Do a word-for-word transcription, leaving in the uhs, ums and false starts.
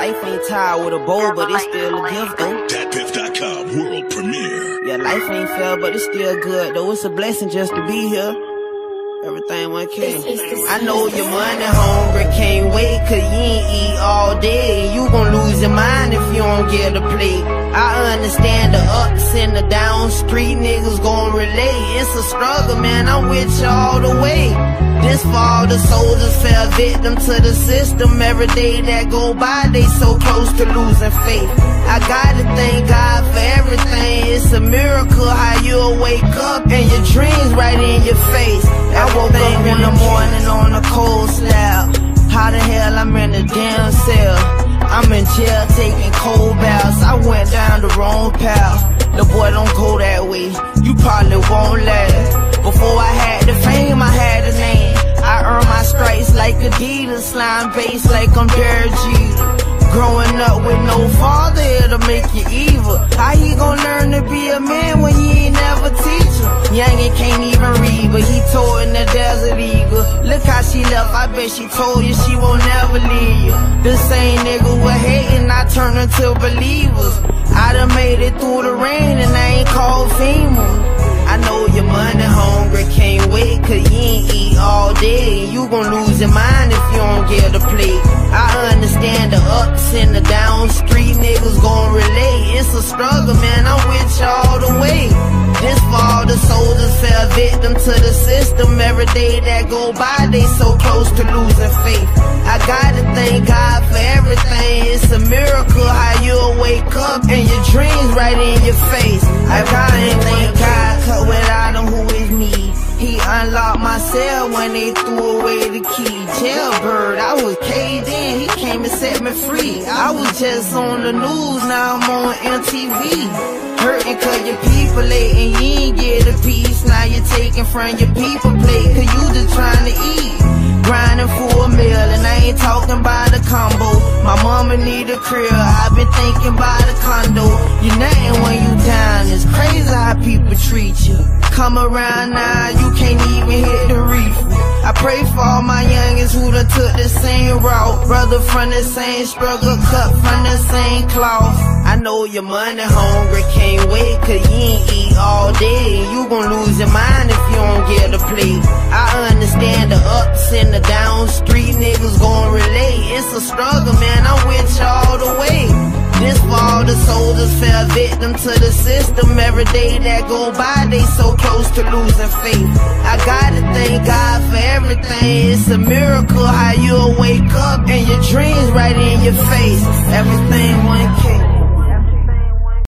life ain't tied with a bow, but it's still a gift though. Dat Piff dot com world premiere. Yeah, life ain't fair, but it's still good though. It's a blessing just to be here. Everything one came. I know your money hungry, can't wait, cause you ain't eat all day. You gon' lose your mind if you don't get a plate. I understand the ups and the downs, street niggas gon' relate. It's a struggle, man, I'm with you all the way. This fall the soldiers fell victim to the system. Every day that go by, they so close to losing faith. I gotta thank God for everything. It's a miracle how you'll wake up and your dreams right in your face. I woke up in the morning on a cold slab. How the hell I'm in a damn cell? I'm in jail taking cold baths. I went down the wrong path. The boy don't go that way, you probably won't last. Before I had the fame, I had a name. I earned my stripes like Adidas, slime bass like I'm Derek Jeter. Growing up with no father, it'll make you evil. How he gon' learn to be a man when you ain't never teach him? Youngin' can't even read, but he told in the Desert Eagle. Look how she left, I bet she told you she won't never leave you. The same nigga with hating, I turned into believers. I done made it through the rain and I ain't called FEMA. I know your money hungry, can't wait, cause you ain't eat all day. You gon' lose your mind if you don't get a plate. I understand the ups and the downs, street niggas gon' relate. It's a struggle, man, I'm with you all the way. This fall the soldiers fell victim to the system. Every day that go by, they so close to losing faith. I gotta thank God for everything. It's a miracle how you'll wake up and your dreams right in your face. I gotta thank God, cause without him, who is me? He unlocked my cell when they threw away the key. Jailbird, I was caged in, he came and set me free. I was just on the news, now I'm on M T V. Hurting cause your people late and you ain't get a piece. Now you're taking from your people plate, cause you just trying to eat. Grinding for a meal and I ain't talking about a combo. My mama need a crib, I've been thinking about a condo. You nothing when you down, it's crazy how people treat you. Come around now, you can't even hit the reef. I pray for all my youngins who done took the same route. Brother from the same struggle, cut from the same cloth. I know your money hungry, can't wait, cause you ain't eat all day. You gon' lose your mind if you don't get a plate. I understand the ups and the downs, street niggas gon' relate. It's a struggle, man, I'm with you all the way. This fall the soldiers fell victim to the system. Every day that go by, they so close to losing faith. I gotta thank God for everything. It's a miracle how you'll wake up and your dreams right in your face. Everything one can.